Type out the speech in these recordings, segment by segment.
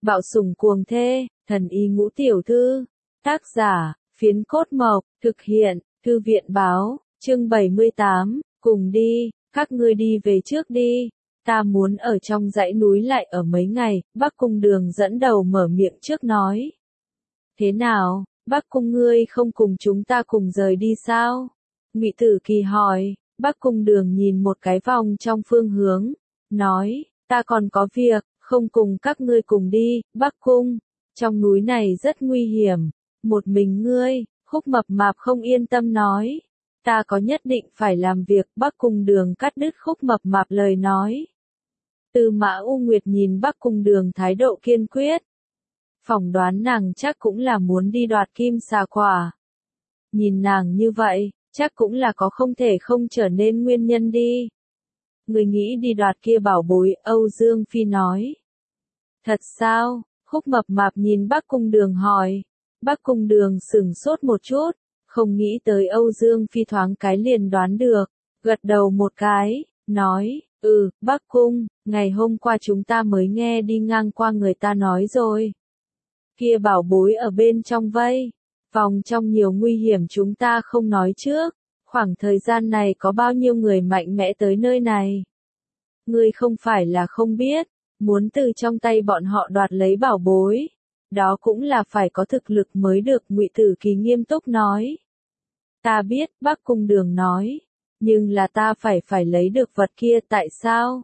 Bạo sủng cuồng thê, thần y ngũ tiểu thư. Tác giả, Phiến Cốt Mộc, thực hiện, Thư viện báo, chương 78, cùng đi, các ngươi đi về trước đi. Ta muốn ở trong dãy núi lại ở mấy ngày, Bắc Cung Đường dẫn đầu mở miệng trước nói. Thế nào, Bắc Cung ngươi không cùng chúng ta cùng rời đi sao? Ngụy Tử Kỳ hỏi. Bắc Cung Đường nhìn một cái vòng trong phương hướng, nói, ta còn có việc, không cùng các ngươi cùng đi, Bắc Cung. Trong núi này rất nguy hiểm, một mình ngươi, Khúc Mập Mạp không yên tâm nói. Ta có nhất định phải làm việc, Bắc Cung Đường cắt đứt Khúc Mập Mạp lời nói. Tư Mã U Nguyệt nhìn Bắc Cung Đường thái độ kiên quyết. Phỏng đoán nàng chắc cũng là muốn đi đoạt kim xà quả. Nhìn nàng như vậy, chắc cũng là có không thể không trở nên nguyên nhân đi. Người nghĩ đi đoạt kia bảo bối, Âu Dương Phi nói. Thật sao? Khúc Mập Mạp nhìn Bắc Cung Đường hỏi. Bắc Cung Đường sửng sốt một chút, không nghĩ tới Âu Dương Phi thoáng cái liền đoán được, gật đầu một cái, nói, Bắc Cung, ngày hôm qua chúng ta mới nghe đi ngang qua người ta nói rồi. Kia bảo bối ở bên trong vây, vòng trong nhiều nguy hiểm chúng ta không nói trước, khoảng thời gian này có bao nhiêu người mạnh mẽ tới nơi này. Ngươi không phải là không biết, muốn từ trong tay bọn họ đoạt lấy bảo bối, đó cũng là phải có thực lực mới được, Ngụy Tử Kỳ nghiêm túc nói. Ta biết, Bắc Cung Đường nói, nhưng là ta phải lấy được vật kia tại sao?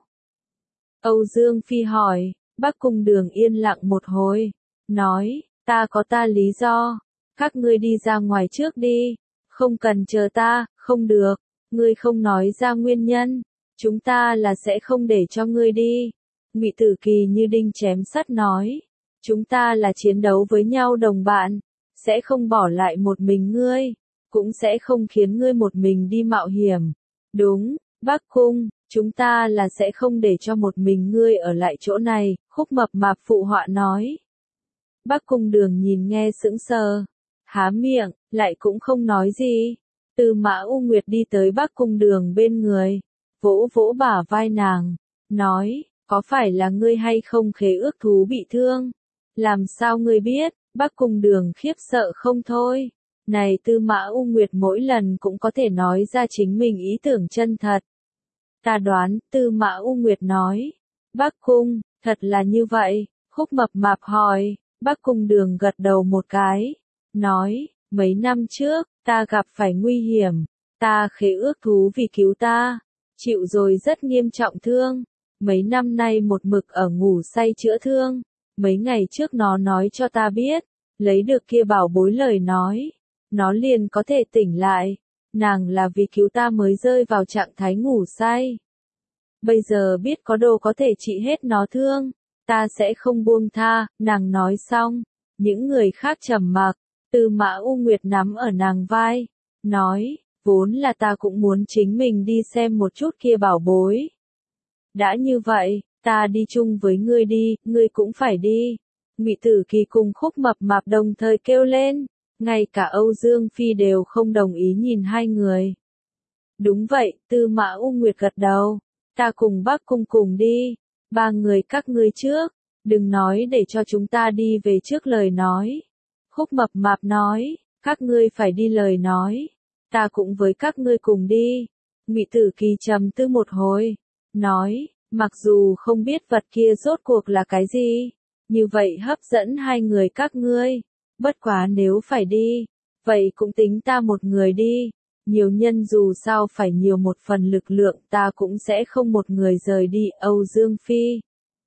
Âu Dương Phi hỏi. Bắc Cung Đường yên lặng một hồi, nói, ta có ta lý do, các ngươi đi ra ngoài trước đi, không cần chờ ta, không được, ngươi không nói ra nguyên nhân, chúng ta là sẽ không để cho ngươi đi. Ngụy Tử Kỳ như đinh chém sắt nói, chúng ta là chiến đấu với nhau đồng bạn, sẽ không bỏ lại một mình ngươi, cũng sẽ không khiến ngươi một mình đi mạo hiểm. Đúng, Bắc Cung, chúng ta là sẽ không để cho một mình ngươi ở lại chỗ này, Khúc Mập Mạp phụ họa nói. Bắc Cung Đường nhìn nghe sững sờ, há miệng, lại cũng không nói gì. Tư Mã U Nguyệt đi tới Bắc Cung Đường bên người, vỗ vỗ bả vai nàng, nói, có phải là ngươi hay không khế ước thú bị thương? Làm sao ngươi biết? Bắc Cung Đường khiếp sợ không thôi. Này Tư Mã U Nguyệt mỗi lần cũng có thể nói ra chính mình ý tưởng chân thật. Ta đoán, Tư Mã U Nguyệt nói. Bắc Cung, thật là như vậy? Khúc Mập Mạp hỏi. Bắc Cung Đường gật đầu một cái, nói, mấy năm trước, ta gặp phải nguy hiểm, ta khế ước thú vì cứu ta, chịu rồi rất nghiêm trọng thương, mấy năm nay một mực ở ngủ say chữa thương, mấy ngày trước nó nói cho ta biết, lấy được kia bảo bối lời nói, nó liền có thể tỉnh lại, nàng là vì cứu ta mới rơi vào trạng thái ngủ say. Bây giờ biết có đồ có thể trị hết nó thương, ta sẽ không buông tha, nàng nói xong, những người khác trầm mặc, Tư Mã U Nguyệt nắm ở nàng vai, nói, vốn là ta cũng muốn chính mình đi xem một chút kia bảo bối. Đã như vậy, ta đi chung với ngươi đi, ngươi cũng phải đi. Ngụy Tử Kỳ cùng Khúc Mập Mạp đồng thời kêu lên, ngay cả Âu Dương Phi đều không đồng ý nhìn hai người. Đúng vậy, Tư Mã U Nguyệt gật đầu, ta cùng Bắc Cung cùng đi. Ba người các ngươi trước, đừng nói để cho chúng ta đi về trước lời nói. Khúc Mập Mạp nói, các ngươi phải đi lời nói, ta cũng với các ngươi cùng đi. Ngụy Tử Kỳ trầm tư một hồi, nói, mặc dù không biết vật kia rốt cuộc là cái gì, như vậy hấp dẫn hai người các ngươi, bất quá nếu phải đi, vậy cũng tính ta một người đi. Nhiều nhân dù sao phải nhiều một phần lực lượng, ta cũng sẽ không một người rời đi. Âu Dương Phi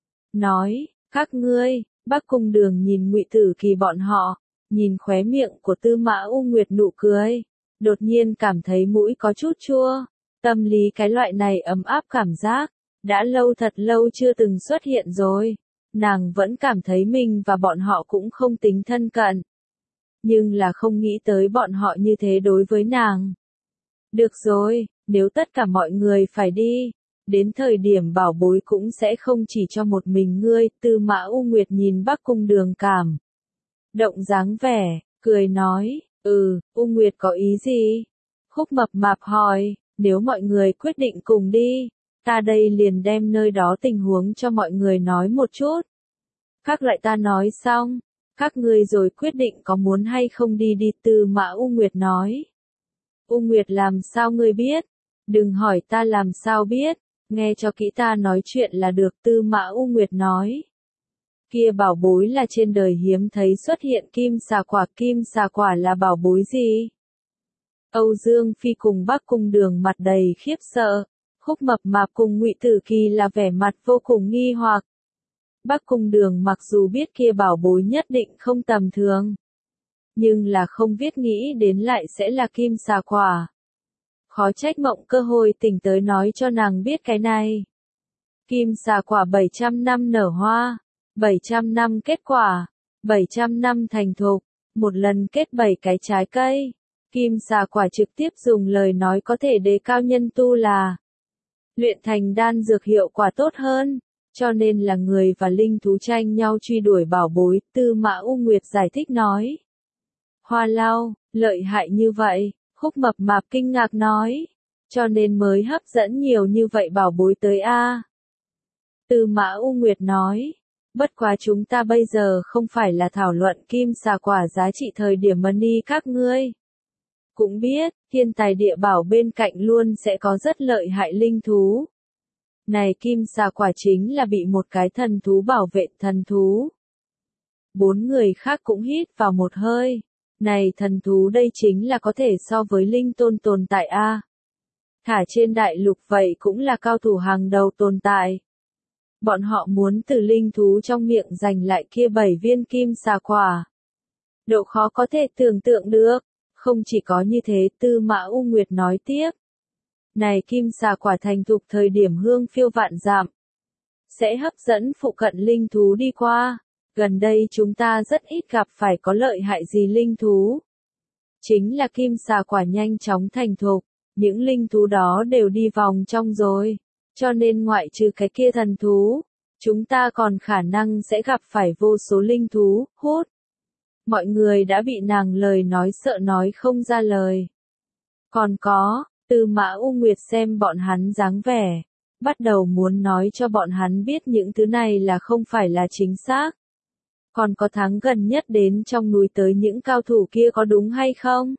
nói, các ngươi. Bắc Cung Đường nhìn Ngụy Tử Kỳ bọn họ, nhìn khóe miệng của Tư Mã U Nguyệt nụ cười, đột nhiên cảm thấy mũi có chút chua, tâm lý cái loại này ấm áp cảm giác, đã lâu thật lâu chưa từng xuất hiện rồi, nàng vẫn cảm thấy mình và bọn họ cũng không tính thân cận, nhưng là không nghĩ tới bọn họ như thế đối với nàng. Được rồi, nếu tất cả mọi người phải đi, đến thời điểm bảo bối cũng sẽ không chỉ cho một mình ngươi. Tư Mã U Nguyệt nhìn Bắc Cung Đường cảm động dáng vẻ, cười nói, U Nguyệt có ý gì? Khúc Mập Mạp hỏi, nếu mọi người quyết định cùng đi, ta đây liền đem nơi đó tình huống cho mọi người nói một chút. Các loại ta nói xong, các ngươi rồi quyết định có muốn hay không đi đi, Tư Mã U Nguyệt nói. U Nguyệt làm sao ngươi biết? Đừng hỏi ta làm sao biết, nghe cho kỹ ta nói chuyện là được, Tư Mã U Nguyệt nói. Kia bảo bối là trên đời hiếm thấy xuất hiện kim xà quả là bảo bối gì? Âu Dương Phi cùng Bắc Cung Đường mặt đầy khiếp sợ, Khúc Mập Mạp cùng Ngụy Tử Kỳ là vẻ mặt vô cùng nghi hoặc. Bắc Cung Đường mặc dù biết kia bảo bối nhất định không tầm thường, nhưng là không biết nghĩ đến lại sẽ là kim xà quả. Khó trách Mộng Cơ hồi tỉnh tới nói cho nàng biết cái này. Kim xà quả 700 năm nở hoa, 700 năm kết quả, 700 năm thành thục, một lần kết 7 cái trái cây. Kim xà quả trực tiếp dùng lời nói có thể đề cao nhân tu là luyện thành đan dược hiệu quả tốt hơn, cho nên là người và linh thú tranh nhau truy đuổi bảo bối, Tư Mã U Nguyệt giải thích nói. Hoa Lao, lợi hại như vậy, Khúc Mập Mạp kinh ngạc nói, cho nên mới hấp dẫn nhiều như vậy bảo bối tới a. Tư Mã U Nguyệt nói, bất quá chúng ta bây giờ không phải là thảo luận kim xà quả giá trị thời điểm money các ngươi. Cũng biết, thiên tài địa bảo bên cạnh luôn sẽ có rất lợi hại linh thú. Này kim xà quả chính là bị một cái thần thú bảo vệ, thần thú. 4 người khác cũng hít vào một hơi. Này thần thú đây chính là có thể so với linh tôn tồn tại a. Thả trên đại lục vậy cũng là cao thủ hàng đầu tồn tại. Bọn họ muốn từ linh thú trong miệng giành lại kia 7 viên kim xà quả. Độ khó có thể tưởng tượng được. Không chỉ có như thế, Tư Mã U Nguyệt nói tiếp. Này kim xà quả thành thục thời điểm hương phiêu vạn dặm, sẽ hấp dẫn phụ cận linh thú đi qua. Gần đây chúng ta rất ít gặp phải có lợi hại gì linh thú. Chính là kim xà quả nhanh chóng thành thục, những linh thú đó đều đi vòng trong rồi. Cho nên ngoại trừ cái kia thần thú, chúng ta còn khả năng sẽ gặp phải vô số linh thú, hút. Mọi người đã bị nàng lời nói sợ nói không ra lời. Còn có, Tư Mã U Nguyệt xem bọn hắn dáng vẻ, bắt đầu muốn nói cho bọn hắn biết những thứ này là không phải là chính xác. Còn có tháng gần nhất đến trong núi tới những cao thủ kia có đúng hay không?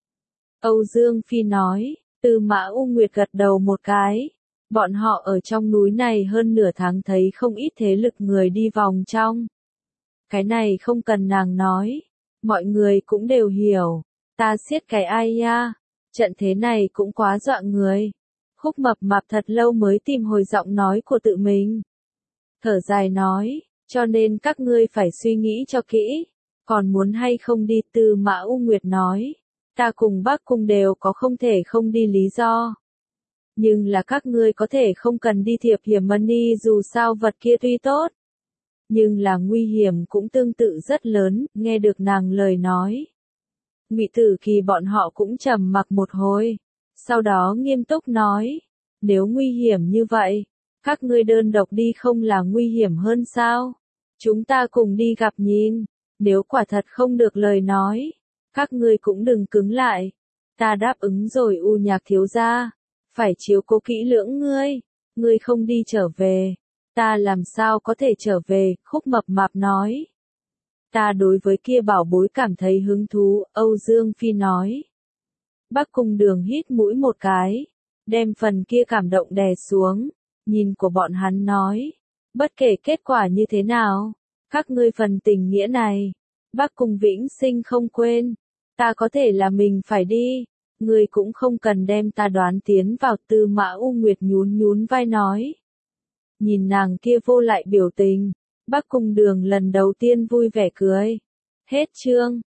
Âu Dương Phi nói, Tư Mã U Nguyệt gật đầu một cái. Bọn họ ở trong núi này hơn nửa tháng thấy không ít thế lực người đi vòng trong. Cái này không cần nàng nói, mọi người cũng đều hiểu. Ta siết cái ai ya, trận thế này cũng quá dọa người. Khúc Mập Mạp thật lâu mới tìm hồi giọng nói của tự mình. Thở dài nói, cho nên các ngươi phải suy nghĩ cho kỹ, còn muốn hay không đi, Tư Mã U Nguyệt nói. Ta cùng Bắc Cung đều có không thể không đi lý do. Nhưng là các ngươi có thể không cần đi thiệp hiểm money, dù sao vật kia tuy tốt. Nhưng là nguy hiểm cũng tương tự rất lớn, nghe được nàng lời nói. Ngụy Tử Kỳ bọn họ cũng trầm mặc một hồi. Sau đó nghiêm túc nói, nếu nguy hiểm như vậy, các ngươi đơn độc đi không là nguy hiểm hơn sao? Chúng ta cùng đi gặp nhìn, nếu quả thật không được lời nói, các ngươi cũng đừng cứng lại. Ta đáp ứng rồi, U Nhạc thiếu gia, phải chiếu cố kỹ lưỡng ngươi không đi trở về. Ta làm sao có thể trở về, Khúc Mập Mạp nói. Ta đối với kia bảo bối cảm thấy hứng thú, Âu Dương Phi nói. Bắc Cung Đường hít mũi một cái, đem phần kia cảm động đè xuống, nhìn của bọn hắn nói. Bất kể kết quả như thế nào, các ngươi phần tình nghĩa này, Bắc Cung vĩnh sinh không quên. Ta có thể là mình phải đi, ngươi cũng không cần đem ta đoán tiến vào, Tư Mã U Nguyệt nhún nhún vai nói. Nhìn nàng kia vô lại biểu tình, Bắc Cung Đường lần đầu tiên vui vẻ cười. Hết chương.